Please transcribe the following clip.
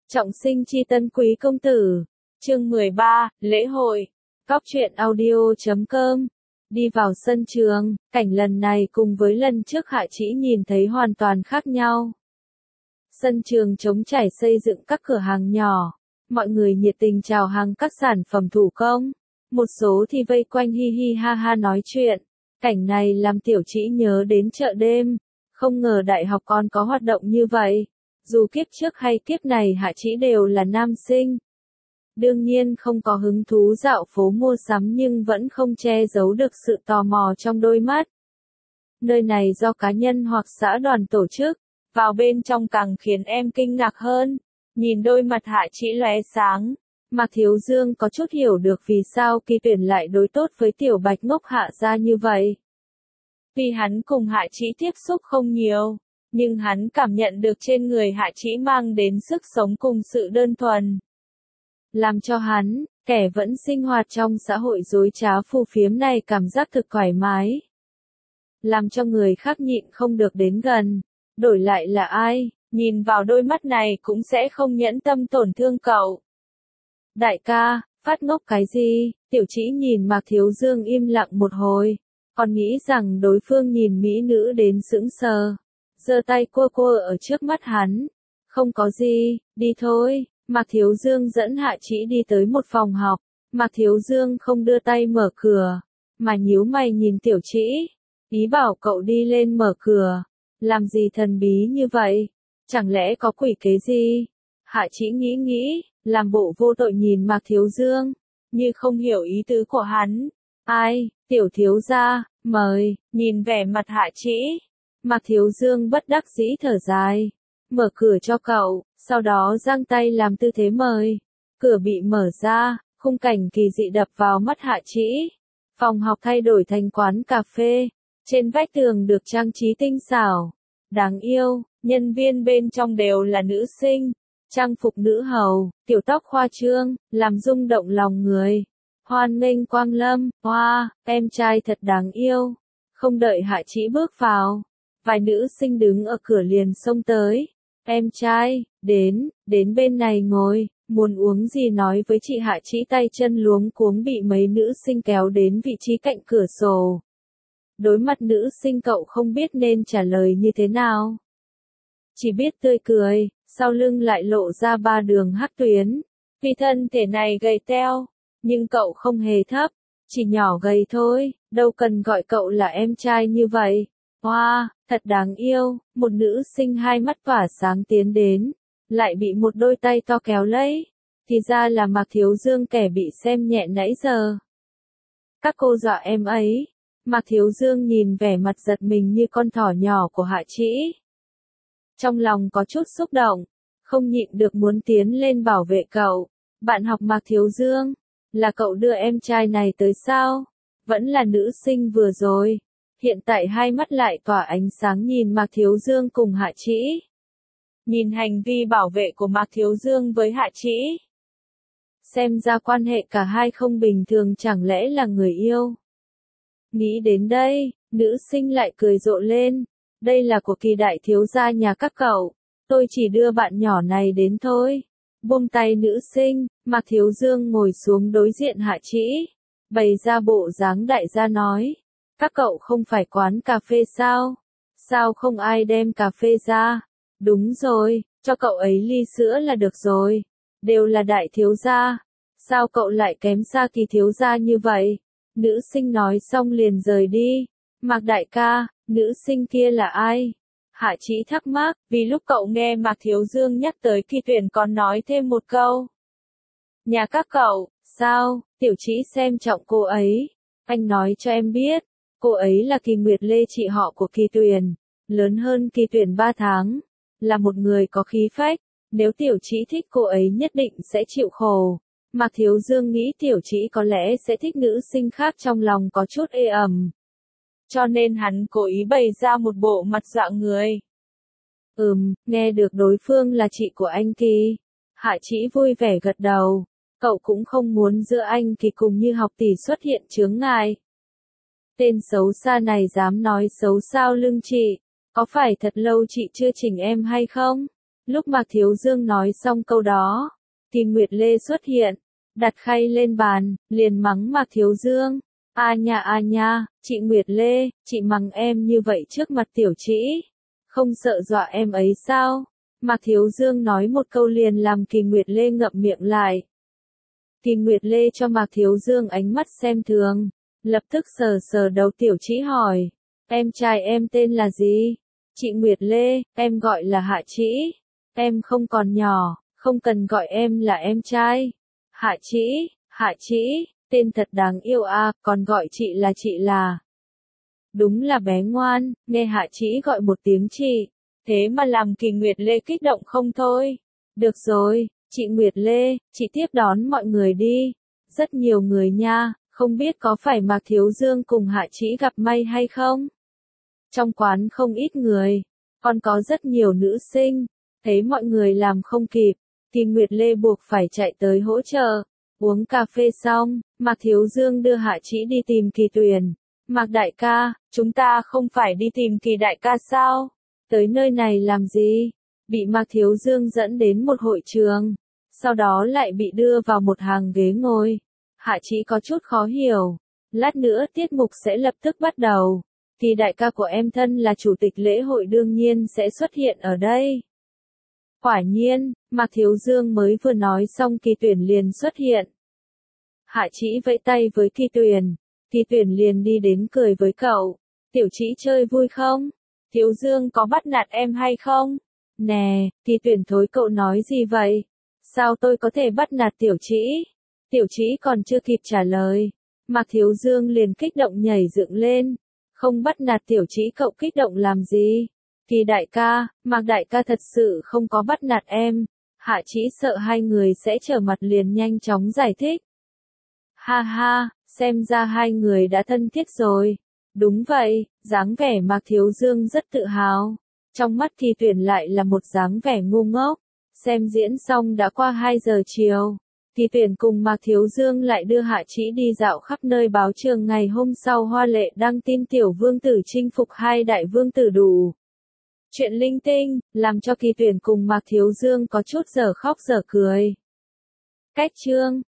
Trọng sinh chi tân quý công tử. Chương 13, lễ hội. Góc truyện audio.com. Đi vào sân trường, cảnh lần này cùng với lần trước Hạ Chỉ nhìn thấy hoàn toàn khác nhau. Sân trường trống trải xây dựng các cửa hàng nhỏ, mọi người nhiệt tình chào hàng các sản phẩm thủ công, một số thì vây quanh hi hi ha ha nói chuyện. Cảnh này làm Tiểu Chỉ nhớ đến chợ đêm, không ngờ đại học còn có hoạt động như vậy. Dù kiếp trước hay kiếp này Hạ Chỉ đều là nam sinh. Đương nhiên không có hứng thú dạo phố mua sắm nhưng vẫn không che giấu được sự tò mò trong đôi mắt. Nơi này do cá nhân hoặc xã đoàn tổ chức, vào bên trong càng khiến em kinh ngạc hơn. Nhìn đôi mặt Hạ Chỉ lóe sáng, Mạc Thiếu Dương có chút hiểu được vì sao Kỳ Tuyển lại đối tốt với Tiểu Bạch ngốc Hạ gia như vậy. Vì hắn cùng Hạ Chỉ tiếp xúc không nhiều, nhưng hắn cảm nhận được trên người Hạ Chỉ mang đến sức sống cùng sự đơn thuần. Làm cho hắn, kẻ vẫn sinh hoạt trong xã hội dối trá phù phiếm này cảm giác thực thoải mái. Làm cho người khác nhịn không được đến gần. Đổi lại là ai, nhìn vào đôi mắt này cũng sẽ không nhẫn tâm tổn thương cậu. Đại ca, phát ngốc cái gì? Tiểu Chỉ nhìn Mạc Thiếu Dương im lặng một hồi, còn nghĩ rằng đối phương nhìn mỹ nữ đến sững sờ. Giơ tay cua cua ở trước mắt hắn. Không có gì, đi thôi. Mạc Thiếu Dương dẫn Hạ Chỉ đi tới một phòng học. Mạc Thiếu Dương không đưa tay mở cửa, mà nhíu mày nhìn Tiểu Chỉ, ý bảo cậu đi lên mở cửa. Làm gì thần bí như vậy? Chẳng lẽ có quỷ kế gì? Hạ Chỉ nghĩ, làm bộ vô tội nhìn Mạc Thiếu Dương, như không hiểu ý tứ của hắn. Ai, Tiểu thiếu gia, mời. Nhìn vẻ mặt Hạ Chỉ, Mạc Thiếu Dương bất đắc dĩ thở dài, mở cửa cho cậu, sau đó giang tay làm tư thế mời. Cửa bị mở ra, khung cảnh kỳ dị đập vào mắt Hạ Chỉ. Phòng học thay đổi thành quán cà phê, trên vách tường được trang trí tinh xảo, đáng yêu, nhân viên bên trong đều là nữ sinh, trang phục nữ hầu, tiểu tóc khoa trương, làm rung động lòng người. Hoan nghênh quang lâm, hoa, em trai thật đáng yêu. Không đợi Hạ Chỉ bước vào, vài nữ sinh đứng ở cửa liền xông tới. Em trai, đến bên này ngồi, muốn uống gì nói với chị. Hạ Chỉ tay chân luống cuống bị mấy nữ sinh kéo đến vị trí cạnh cửa sổ. Đối mặt nữ sinh cậu không biết nên trả lời như thế nào. Chỉ biết tươi cười, sau lưng lại lộ ra 3 đường hắc tuyến. Vì thân thể này gầy teo, nhưng cậu không hề thấp, chỉ nhỏ gầy thôi, đâu cần gọi cậu là em trai như vậy. Wow, thật đáng yêu. Một nữ sinh hai mắt tỏa sáng tiến đến, lại bị một đôi tay to kéo lấy. Thì ra là Mạc Thiếu Dương kẻ bị xem nhẹ nãy giờ. Các cô dọa em ấy. Mạc Thiếu Dương nhìn vẻ mặt giật mình như con thỏ nhỏ của Hạ Chỉ. Trong lòng có chút xúc động, không nhịn được muốn tiến lên bảo vệ cậu. Bạn học Mạc Thiếu Dương, là cậu đưa em trai này tới sao? Vẫn là nữ sinh vừa rồi. Hiện tại hai mắt lại tỏa ánh sáng nhìn Mạc Thiếu Dương cùng Hạ Chỉ. Nhìn hành vi bảo vệ của Mạc Thiếu Dương với Hạ Chỉ, xem ra quan hệ cả hai không bình thường, chẳng lẽ là người yêu? Nghĩ đến đây, nữ sinh lại cười rộ lên. Đây là của Kỳ đại thiếu gia nhà các cậu, tôi chỉ đưa bạn nhỏ này đến thôi. Buông tay nữ sinh, Mạc Thiếu Dương ngồi xuống đối diện Hạ Chỉ, bày ra bộ dáng đại gia nói. Các cậu không phải quán cà phê sao? Sao không ai đem cà phê ra? Đúng rồi, cho cậu ấy ly sữa là được rồi. Đều là đại thiếu gia. Sao cậu lại kém xa Kỳ thiếu gia như vậy? Nữ sinh nói xong liền rời đi. Mạc đại ca, nữ sinh kia là ai? Hạ Chỉ thắc mắc, vì lúc cậu nghe Mạc Thiếu Dương nhắc tới Kỳ Tuyển còn nói thêm một câu. Nhà các cậu, sao? Tiểu Chỉ xem trọng cô ấy. Anh nói cho em biết, cô ấy là Kỳ Nguyệt Lê, chị họ của Kỳ Tuyển, lớn hơn Kỳ Tuyển 3 tháng, là một người có khí phách. Nếu Tiểu Chỉ thích cô ấy nhất định sẽ chịu khổ. Mạc Thiếu Dương nghĩ Tiểu Chỉ có lẽ sẽ thích nữ sinh khác, trong lòng có chút ê ẩm. Cho nên hắn cố ý bày ra một bộ mặt dọa người. Nghe được đối phương là chị của anh Kỳ. Hạ Chỉ vui vẻ gật đầu. Cậu cũng không muốn giữa anh Kỳ cùng Như Học tỷ xuất hiện chướng ngại. Tên xấu xa này dám nói xấu sao lưng chị. Có phải thật lâu chị chưa chỉnh em hay không? Lúc Mạc Thiếu Dương nói xong câu đó, thì Nguyệt Lê xuất hiện, đặt khay lên bàn, liền mắng Mạc Thiếu Dương. A nha, chị Nguyệt Lê, chị mắng em như vậy trước mặt tiểu trĩ, không sợ dọa em ấy sao? Mạc Thiếu Dương nói một câu liền làm Kỳ Nguyệt Lê ngậm miệng lại. Kỳ Nguyệt Lê cho Mạc Thiếu Dương ánh mắt xem thường, lập tức sờ sờ đầu tiểu trĩ hỏi, em trai em tên là gì? Chị Nguyệt Lê, em gọi là Hạ Trĩ, em không còn nhỏ, không cần gọi em là em trai. Hạ Trĩ, tên thật đáng yêu à, còn gọi chị là chị là. Đúng là bé ngoan, nghe Hạ Trĩ gọi một tiếng chị, thế mà làm Kỳ Nguyệt Lê kích động không thôi. Được rồi, chị Nguyệt Lê, chị tiếp đón mọi người đi. Rất nhiều người nha, không biết có phải Mạc Thiếu Dương cùng Hạ Trĩ gặp may hay không? Trong quán không ít người, còn có rất nhiều nữ sinh, thấy mọi người làm không kịp, thì Nguyệt Lê buộc phải chạy tới hỗ trợ. Uống cà phê xong, Mạc Thiếu Dương đưa Hạ Trĩ đi tìm Kỳ Tuyền. Mạc đại ca, chúng ta không phải đi tìm Kỳ đại ca sao? Tới nơi này làm gì? Bị Mạc Thiếu Dương dẫn đến một hội trường, sau đó lại bị đưa vào một hàng ghế ngồi. Hạ Trĩ có chút khó hiểu. Lát nữa tiết mục sẽ lập tức bắt đầu. Kỳ đại ca của em thân là chủ tịch lễ hội đương nhiên sẽ xuất hiện ở đây. Quả nhiên, Mạc Thiếu Dương mới vừa nói xong Kỳ Tuyển liền xuất hiện. Hạ Trĩ vẫy tay với Kỳ Tuyển, Kỳ Tuyển liền đi đến cười với cậu. Tiểu Trĩ chơi vui không? Thiếu Dương có bắt nạt em hay không? Nè, Kỳ Tuyển thối cậu nói gì vậy? Sao tôi có thể bắt nạt Tiểu Trĩ? Tiểu Trĩ còn chưa kịp trả lời, Mạc Thiếu Dương liền kích động nhảy dựng lên. Không bắt nạt Tiểu Trĩ cậu kích động làm gì? Kỳ đại ca, Mạc đại ca thật sự không có bắt nạt em. Hạ Trĩ sợ hai người sẽ trở mặt liền nhanh chóng giải thích. Ha ha, xem ra hai người đã thân thiết rồi. Đúng vậy, dáng vẻ Mạc Thiếu Dương rất tự hào. Trong mắt Kỳ Tuyển lại là một dáng vẻ ngu ngốc. Xem diễn xong đã qua 2 giờ chiều. Kỳ Tuyển cùng Mạc Thiếu Dương lại đưa Hạ Trĩ đi dạo khắp nơi báo trường ngày hôm sau hoa lệ đăng tin tiểu vương tử chinh phục hai đại vương tử đủ. Chuyện linh tinh, làm cho Kỳ Tuyển cùng Mạc Thiếu Dương có chút dở khóc dở cười. Cách chương